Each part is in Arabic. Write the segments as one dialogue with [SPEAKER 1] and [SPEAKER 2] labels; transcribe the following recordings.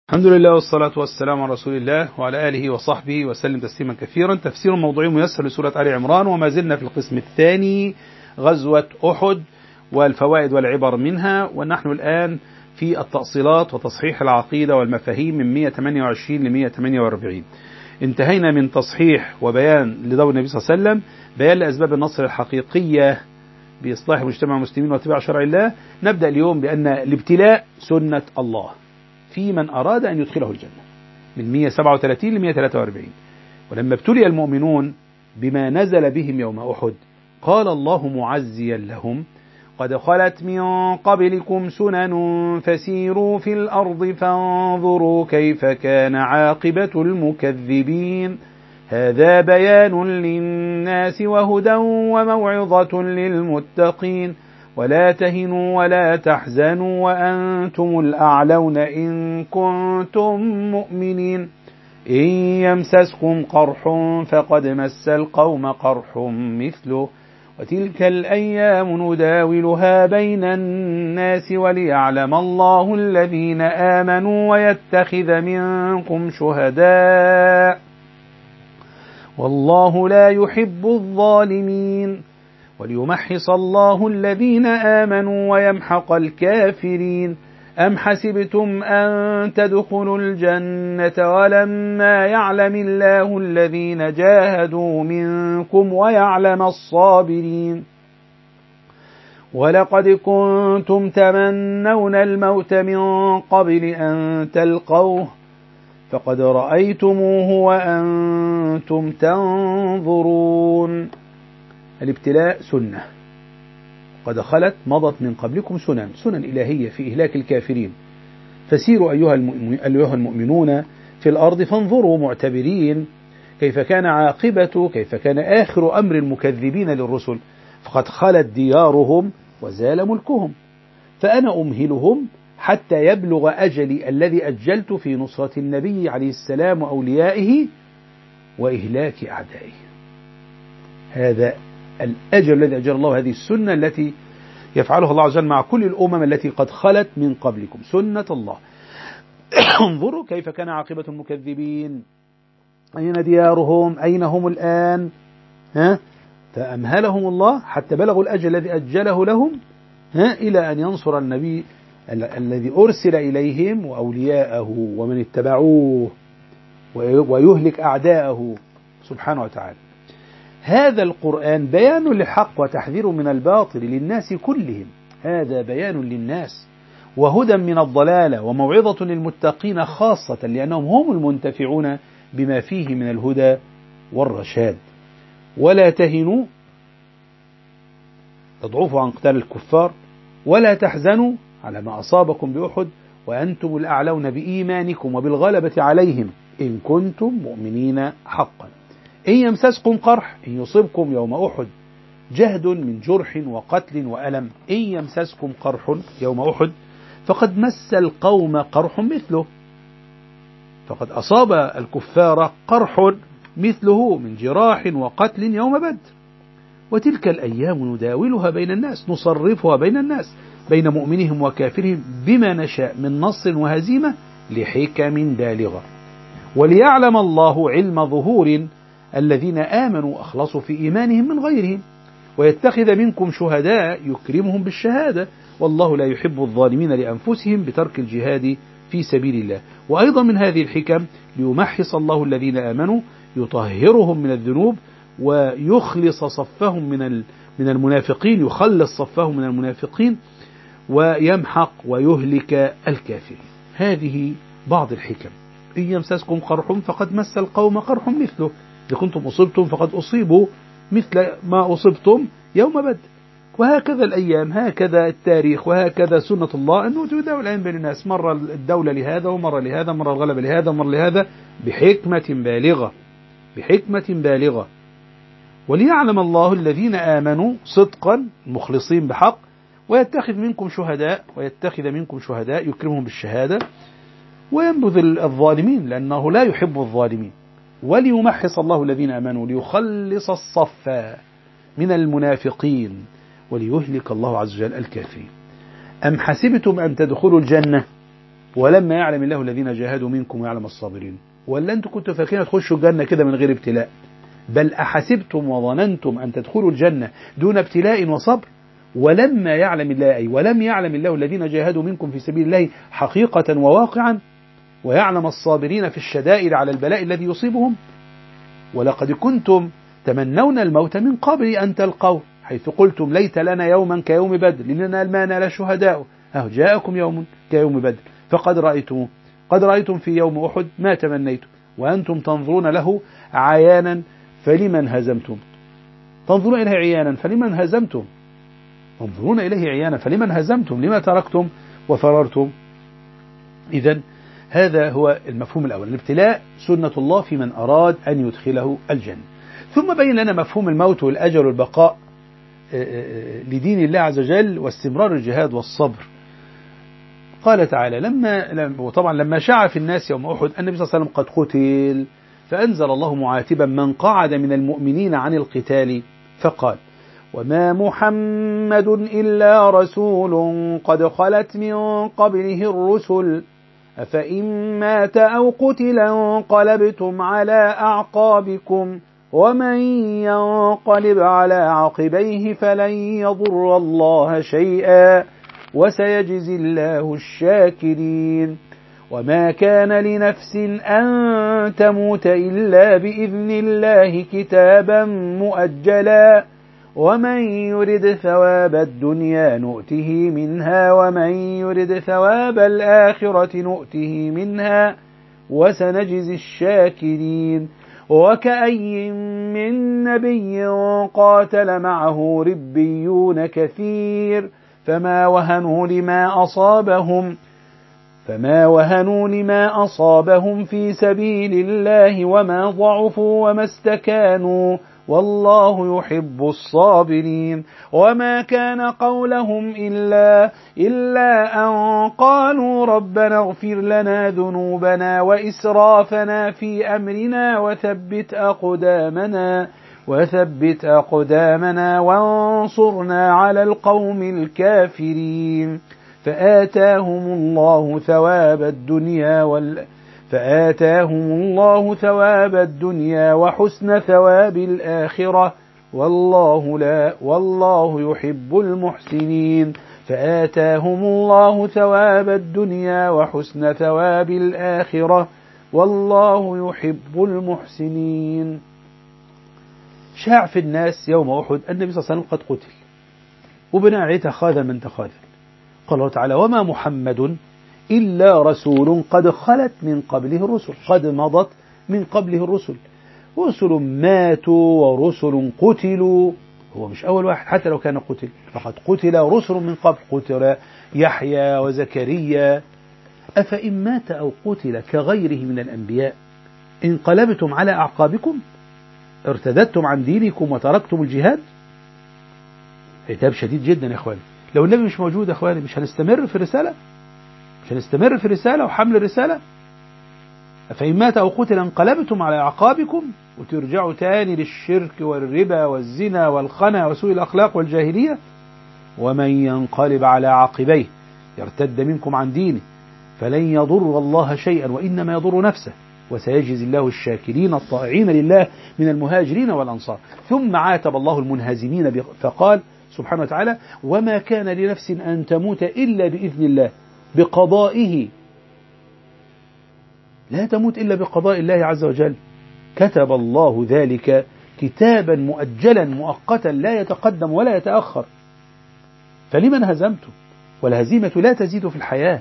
[SPEAKER 1] الحمد لله والصلاة والسلام على رسول الله وعلى آله وصحبه وسلم تسليما كثيرا. تفسير موضوعي ميسر لسورة آل عمران، وما زلنا في القسم الثاني غزوة أحد والفوائد والعبر منها، ونحن الآن في التأصيلات وتصحيح العقيدة والمفاهيم من 128 ل 148. انتهينا من تصحيح وبيان لدور النبي صلى الله عليه وسلم، بيان لأسباب النصر الحقيقية بإصلاح مجتمع المسلمين واتباع شرع الله. نبدأ اليوم بأن الابتلاء سنة الله في من أراد أن يدخله الجنة، من 137 ل 143. ولما ابتلي المؤمنون بما نزل بهم يوم أحد قال الله معزيا لهم: قد خلت من قبلكم سنن فسيروا في الأرض فانظروا كيف كان عاقبة المكذبين. هذا بيان للناس وهدى وموعظة للمتقين. ولا تهنوا ولا تحزنوا وأنتم الأعلون إن كنتم مؤمنين. إن يمسسكم قرح فقد مس القوم قرح مثله وتلك الأيام نداولها بين الناس وليعلم الله الذين آمنوا ويتخذ منكم شهداء والله لا يحب الظالمين وليمحص الله الذين آمنوا ويمحق الكافرين. أم حسبتم أن تدخلوا الجنة ولما يعلم الله الذين جاهدوا منكم ويعلم الصابرين. ولقد كنتم تمنون الموت من قبل أن تلقوه فقد رأيتموه وأنتم تنظرون. الابتلاء سنة قد خلت مضت من قبلكم سنن إلهية في إهلاك الكافرين. فسيروا أيها المؤمنون في الأرض فانظروا معتبرين كيف كان عاقبة، كيف كان آخر أمر المكذبين للرسل. فقد خلت ديارهم وزال ملكهم، فأنا أمهلهم حتى يبلغ أجلي الذي أجلت في نصرة النبي عليه السلام وأوليائه وإهلاك أعدائه. هذا الأجل الذي أجل الله، هذه السنة التي يفعلها الله عز وجل مع كل الأمم التي قد خلت من قبلكم، سنة الله. انظروا كيف كان عاقبة المكذبين. أين ديارهم؟ أين هم الآن؟ فأمهلهم الله حتى بلغوا الأجل الذي أجله لهم، إلى أن ينصر النبي الذي أرسل إليهم وأولياءه ومن اتبعوه ويهلك أعداءه سبحانه وتعالى. هذا القرآن بيان للحق وتحذير من الباطل للناس كلهم. هذا بيان للناس وهدى من الضلالة وموعظة للمتقين خاصة، لأنهم هم المنتفعون بما فيه من الهدى والرشاد. ولا تهنوا، تضعفوا عن قتال الكفار، ولا تحزنوا على ما أصابكم بأحد وأنتم الأعلون بإيمانكم وبالغلبة عليهم إن كنتم مؤمنين حقا. إن يمسسكم قرح، إن يصبكم يوم أحد جهد من جرح وقتل وألم، إن يمسسكم قرح يوم أحد فقد مس القوم قرح مثله، فقد أصاب الكفار قرح مثله من جراح وقتل يوم بدر. وتلك الأيام نداولها بين الناس، نصرفها بين الناس بين مؤمنهم وكافرهم بما نشاء من نصر وهزيمة لحكم بالغة، وليعلم الله علم ظهور الذين آمنوا أخلصوا في إيمانهم من غيرهم ويتخذ منكم شهداء يكرمهم بالشهادة والله لا يحب الظالمين لأنفسهم بترك الجهاد في سبيل الله. وأيضا من هذه الحكم ليمحص الله الذين آمنوا، يطهرهم من الذنوب ويخلص صفهم من المنافقين، يخلص صفهم من المنافقين ويمحق ويهلك الكافرين. هذه بعض الحكم. إن يمسسكم قرح فقد مس القوم قرح مثله، إذا كنتم أصبتم فقد أصيبوا مثل ما أصبتم يوم بدر. وهكذا الأيام، هكذا التاريخ، وهكذا سنة الله أنه تداول الآن بين الناس، مرة الدولة لهذا ومرة لهذا، مرة الغلبة لهذا ومرة لهذا، بحكمة بالغة، بحكمة بالغة. وليعلم الله الذين آمنوا صدقا مخلصين بحق ويتخذ منكم شهداء يكرمهم بالشهادة وينبذ الظالمين لأنه لا يحب الظالمين. وليمحص الله الذين آمنوا ليخلص الصف من المنافقين وليهلك الله عز وجل الكافرين. أم حسبتم أن تدخلوا الجنة ولما يعلم الله الذين جاهدوا منكم ويعلم الصابرين. ولا أنتم كنتوا فاكرين تخشوا الجنة كده من غير ابتلاء؟ بل أحسبتم وظننتم أن تدخلوا الجنة دون ابتلاء وصبر. ولما يعلم الله، أي ولم يعلم الله الذين جاهدوا منكم في سبيل الله حقيقة وواقعا، ويعلم الصابرين في الشدائد على البلاء الذي يصيبهم. ولقد كنتم تمنون الموت من قبل أن تلقوه، حيث قلتم ليت لنا يوما كيوم بدر لأننا ما نال شهداء. جاءكم يوم كيوم بدر فقد رأيتموه. قد رأيتم في يوم أحد ما تمنيتم وأنتم تنظرون له عيانا فلمن هزمتم. تنظرون إليه عيانا فلمن هزمتم. تنظرون إليه عيانا فلمن هزمتم، لما تركتم وفررتم. إذن هذا هو المفهوم الأول. الابتلاء سنة الله في من أراد أن يدخله الجنة. ثم بين لنا مفهوم الموت والأجل والبقاء لدين الله عز وجل واستمرار الجهاد والصبر. قال تعالى وطبعا لما شاع في الناس يوم أحد النبي صلى الله عليه وسلم قد قتل، فأنزل الله معاتبا من قعد من المؤمنين عن القتال فقال: وما محمد إلا رسول قد خلت من قبله الرسل أفإن مات أو قتل انقلبتم على أعقابكم ومن ينقلب على عقبيه فلن يضر الله شيئا وسيجزي الله الشاكرين. وما كان لنفس أن تموت إلا بإذن الله كتابا مؤجلا ومن يرد ثواب الدنيا نؤته منها ومن يرد ثواب الآخرة نؤته منها وسنجزي الشاكرين. وكأي من نبي قاتل معه ربيون كثير فما وهنوا لما أصابهم في سبيل الله وما ضعفوا وما استكانوا والله يحب الصابرين. وما كان قولهم إلا أن قالوا ربنا اغفر لنا ذنوبنا وإسرافنا في أمرنا وثبت أقدامنا وانصرنا على القوم الكافرين. فآتاهم الله ثواب الدنيا وحسن ثواب الآخرة والله يحب المحسنين. فآتاهم الله ثواب الدنيا وحسن ثواب الآخرة والله يحب المحسنين. شاع في الناس يوم أحد النبي صلى الله عليه وسلم قد قتل، وبناء عليه تخاذل من تخاذل. قال الله تعالى: وما محمد إلا رسول قد خلت من قبله الرسل. قد مضت من قبله الرسل، رسل ماتوا ورسل قتلوا. هو مش أول واحد، حتى لو كان قتل فقد قتل رسل من قبل، قتل يحيى وزكريا. أفإن مات أو قتل كغيره من الأنبياء انقلبتم على أعقابكم، ارتدتم عن دينكم وتركتم الجهاد. عتاب شديد جدا يا أخواني. لو النبي مش موجود يا أخواني مش هنستمر في الرسالة وحمل الرسالة. فإن مات أو قتل انقلبتم على أعقابكم وترجعوا تاني للشرك والربا والزنا والخنا وسوء الأخلاق والجاهلية. ومن ينقلب على عقبيه يرتد منكم عن دينه فلن يضر الله شيئا وإنما يضر نفسه وسيجزي الله الشاكرين الطائعين لله من المهاجرين والأنصار. ثم عاتب الله المنهزمين فقال سبحانه وتعالى: وما كان لنفس أن تموت إلا بإذن الله بقضائه. لا تموت إلا بقضاء الله عز وجل. كتب الله ذلك كتابا مؤجلا مؤقتا لا يتقدم ولا يتأخر. فلمن هزمتم؟ والهزيمة لا تزيد في الحياة.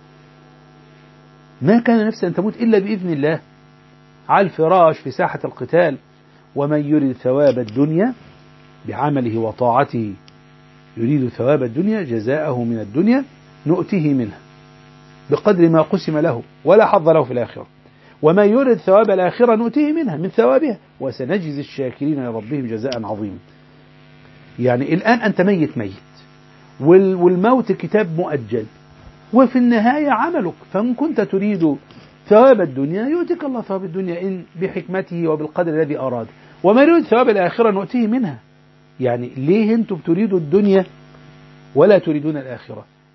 [SPEAKER 1] ما كان نفس أن تموت إلا بإذن الله على الفراش في ساحة القتال. ومن يريد ثواب الدنيا بعمله وطاعته يريد ثواب الدنيا جزاءه من الدنيا نؤته منها بقدر ما قسم له ولا حظ له في الآخرة. وما يريد ثواب الآخرة نؤته منها من ثوابها وسنجزي الشاكرين لربهم جزاء عظيما. يعني الآن أنت ميت والموت كتاب مؤجل، وفي النهاية عملك. فإن كنت تريد ثواب الدنيا يؤتك الله ثواب الدنيا إن بحكمته وبالقدر الذي أراد. وما يريد ثواب الآخرة نؤتيه منها. يعني ليه أنتم تريدوا الدنيا ولا تريدون الآخرة؟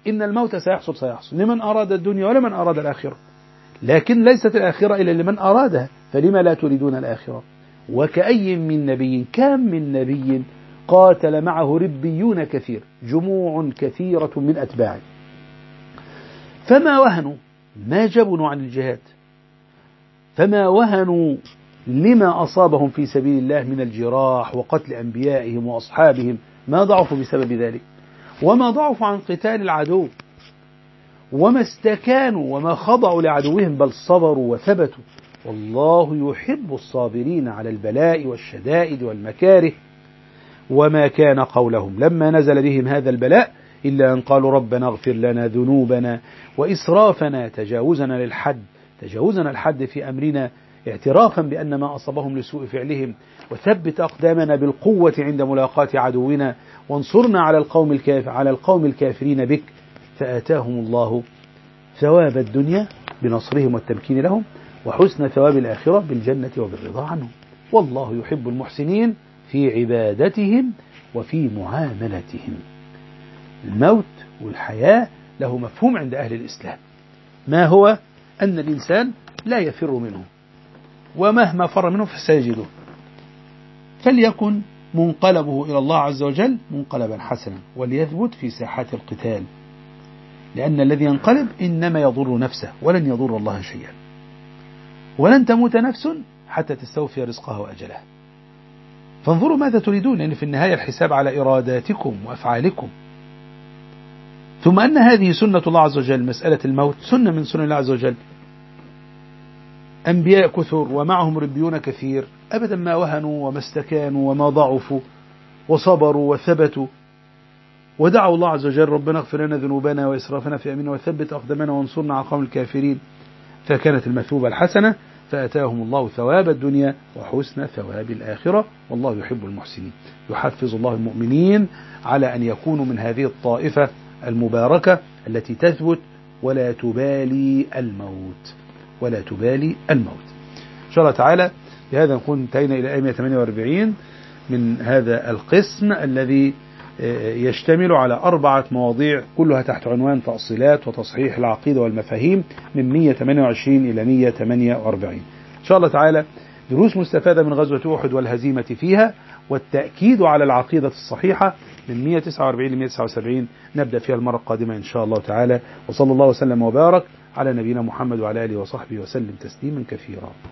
[SPEAKER 1] إن الموت سيحصل لمن أراد الدنيا ولمن أراد الآخرة، لكن ليست الآخرة إلا لمن أرادها، فلما لا تريدون الآخرة؟ وكأي من نبي، كم من نبي قاتل معه ربيون كثير، جموع كثيرة من أتباعه، فما وهنوا، ما جبنوا عن الجهاد، فما وهنوا لما أصابهم في سبيل الله من الجراح وقتل أنبيائهم وأصحابهم، ما ضعفوا بسبب ذلك، وما ضعفوا عن قتال العدو، وما استكانوا وما خضعوا لعدوهم، بل صبروا وثبتوا. والله يحب الصابرين على البلاء والشدائد والمكاره. وما كان قولهم لما نزل بهم هذا البلاء إلا أن قالوا ربنا اغفر لنا ذنوبنا وإسرافنا، تجاوزنا الحد في أمرنا، اعترافا بأن ما أصابهم لسوء فعلهم، وثبت أقدامنا بالقوة عند ملاقاة عدونا، وانصرنا على القوم الكافرين بك. فآتاهم الله ثواب الدنيا بنصرهم والتمكين لهم، وحسن ثواب الآخرة بالجنة وبالرضا عنهم. والله يحب المحسنين في عبادتهم وفي معاملتهم. الموت والحياة له مفهوم عند أهل الإسلام، ما هو؟ أن الإنسان لا يفر منه، ومهما فر منه فسيجده، فليكن منقلبه إلى الله عز وجل منقلبا حسنا، وليثبت في ساحات القتال، لأن الذي ينقلب إنما يضر نفسه ولن يضر الله شيئا. ولن تموت نفس حتى تستوفي رزقها وأجلها. فانظروا ماذا تريدون، لأن في النهاية الحساب على إراداتكم وأفعالكم. ثم أن هذه سنة الله عز وجل، مسألة الموت سنة من سنن الله عز وجل. أنبياء كثر ومعهم ربيون كثير، أبدا ما وهنوا وما استكانوا وما ضعفوا، وصبروا وثبتوا، ودعوا الله عز وجل ربنا اغفر لنا ذنوبنا وإسرافنا في أمرنا وثبت أقدامنا وانصرنا على القوم الكافرين. فكانت المثوبة الحسنة، فأتاهم الله ثواب الدنيا وحسن ثواب الآخرة. والله يحب المحسنين. يحفز الله المؤمنين على أن يكونوا من هذه الطائفة المباركة التي تثبت ولا تبالي الموت، إن شاء الله تعالى. بهذا نكون انتهينا إلى آية 148 من هذا القسم الذي يشتمل على 4 مواضيع كلها تحت عنوان تأصيلات وتصحيح العقيدة والمفاهيم، من 128 إلى 148. إن شاء الله تعالى دروس مستفادة من غزوة أحد والهزيمة فيها، والتأكيد على العقيدة الصحيحة من 149 ل 179 نبدأ فيها المرة القادمة إن شاء الله تعالى. وصلى الله وسلم وبارك على نبينا محمد وعلى آله وصحبه وسلم تسليما كثيرا.